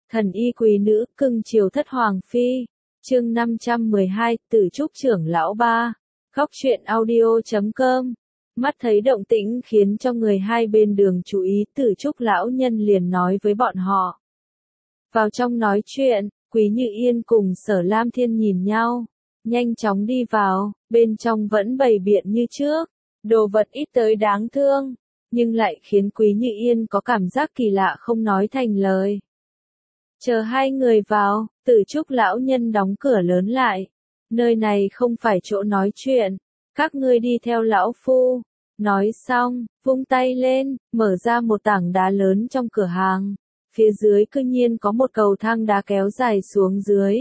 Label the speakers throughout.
Speaker 1: Thần y quý nữ, cưng chiều thất hoàng phi. Chương 512, Tử Trúc trưởng lão 3. Góc truyện audio.com. Mắt thấy động tĩnh khiến cho người hai bên đường chú ý, Tử Trúc lão nhân liền nói với bọn họ. Vào trong nói chuyện, Quý Như Yên cùng Sở Lam Thiên nhìn nhau, nhanh chóng đi vào, bên trong vẫn bày biện như trước, đồ vật ít tới đáng thương, nhưng lại khiến Quý Như Yên có cảm giác kỳ lạ không nói thành lời. Chờ hai người vào, Tử Trúc lão nhân đóng cửa lớn lại. Nơi này không phải chỗ nói chuyện, các ngươi đi theo lão phu. Nói xong, vung tay lên, mở ra một tảng đá lớn trong cửa hàng. Phía dưới cư nhiên có một cầu thang đá kéo dài xuống dưới.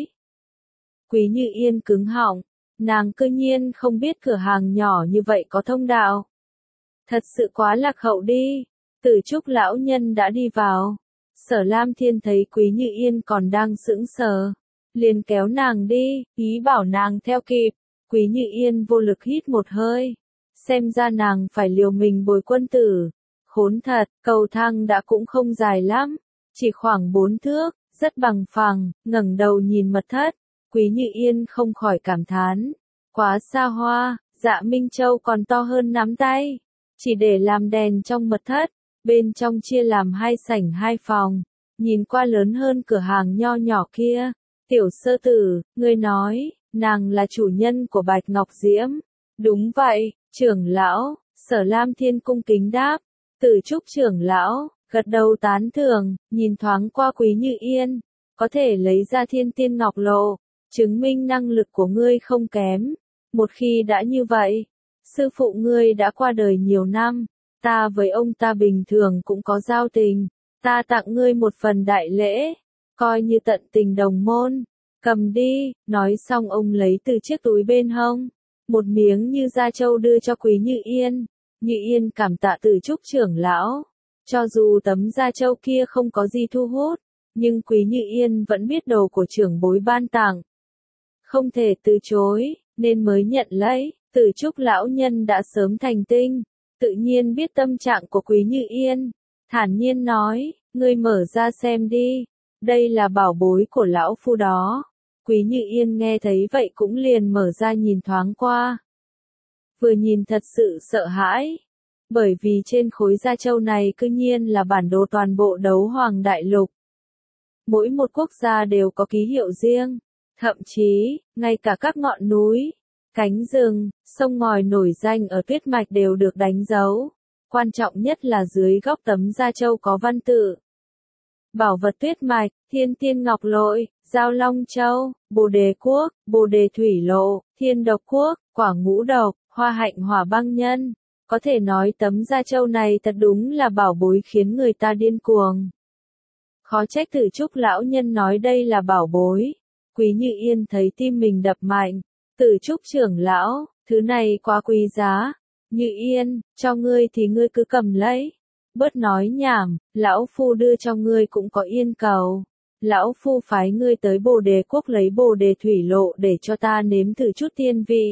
Speaker 1: Quý Như Yên cứng họng, nàng cư nhiên không biết cửa hàng nhỏ như vậy có thông đạo. Thật sự quá lạc hậu đi. Tử Trúc lão nhân đã đi vào. Sở Lam Thiên thấy Quý Như Yên còn đang sững sờ, liền kéo nàng đi, ý bảo nàng theo kịp. Quý Như Yên vô lực hít một hơi, xem ra nàng phải liều mình bồi quân tử. Khốn thật, cầu thang đã cũng không dài lắm, chỉ khoảng 4 thước, rất bằng phẳng. Ngẩng đầu nhìn mật thất, Quý Như Yên không khỏi cảm thán, quá xa hoa. Dạ Minh Châu còn to hơn nắm tay, chỉ để làm đèn trong mật thất. Bên trong chia làm 2 sảnh 2 phòng, nhìn qua lớn hơn cửa hàng nho nhỏ kia. Tiểu sơ tử, ngươi nói, nàng là chủ nhân của Bạch Ngọc Diễm. Đúng vậy, trưởng lão. Sở Lam Thiên cung kính đáp. Tử Trúc trưởng lão, gật đầu tán thưởng, nhìn thoáng qua Quý Như Yên. Có thể lấy ra Thiên Tiên Ngọc Lộ, chứng minh năng lực của ngươi không kém. Một khi đã như vậy, sư phụ ngươi đã qua đời nhiều năm. Ta với ông ta bình thường cũng có giao tình, ta tặng ngươi một phần đại lễ, coi như tận tình đồng môn, cầm đi. Nói xong ông lấy từ chiếc túi bên hông, một miếng như da trâu đưa cho Quý Như Yên. Như Yên cảm tạ Tử Trúc trưởng lão, cho dù tấm da trâu kia không có gì thu hút, nhưng Quý Như Yên vẫn biết đồ của trưởng bối ban tặng, không thể từ chối, nên mới nhận lấy. Tử Trúc lão nhân đã sớm thành tinh, tự nhiên biết tâm trạng của Quý Như Yên, thản nhiên nói, ngươi mở ra xem đi, đây là bảo bối của lão phu đó. Quý Như Yên nghe thấy vậy cũng liền mở ra nhìn thoáng qua. Vừa nhìn thật sự sợ hãi, bởi vì trên khối da trâu này cư nhiên là bản đồ toàn bộ Đấu Hoàng Đại Lục. Mỗi một quốc gia đều có ký hiệu riêng, thậm chí, ngay cả các ngọn núi, cánh rừng, sông ngòi nổi danh ở tuyết mạch đều được đánh dấu. Quan trọng nhất là dưới góc tấm da trâu có văn tự. Bảo vật tuyết mạch, Thiên Tiên Ngọc Lội, Giao Long Châu, Bồ Đề Quốc, Bồ Đề Thủy Lộ, Thiên Độc Quốc, Quả Ngũ Độc, Hoa Hạnh Hỏa Băng Nhân. Có thể nói tấm da trâu này thật đúng là bảo bối khiến người ta điên cuồng. Khó trách Tử Trúc lão nhân nói đây là bảo bối. Quý Như Yên thấy tim mình đập mạnh. Tử Trúc trưởng lão, thứ này quá quý giá. Như Yên, cho ngươi thì ngươi cứ cầm lấy. Bớt nói nhảm, lão phu đưa cho ngươi cũng có yên cầu. Lão phu phái ngươi tới Bồ Đề Quốc lấy Bồ Đề Thủy Lộ để cho ta nếm thử chút tiên vị.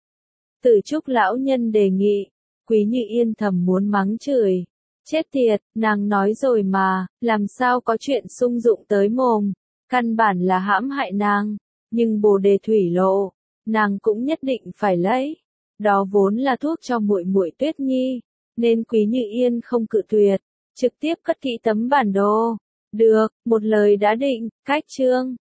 Speaker 1: Tử Trúc lão nhân đề nghị. Quý Như Yên thầm muốn mắng chửi. Chết tiệt, nàng nói rồi mà, làm sao có chuyện sung dụng tới mồm. Căn bản là hãm hại nàng. Nhưng Bồ Đề Thủy Lộ, nàng cũng nhất định phải lấy. Đó vốn là thuốc cho muội muội Tuyết Nhi, nên Quý Như Yên không cự tuyệt, trực tiếp cất kỹ tấm bản đồ. Được, một lời đã định. Cách chương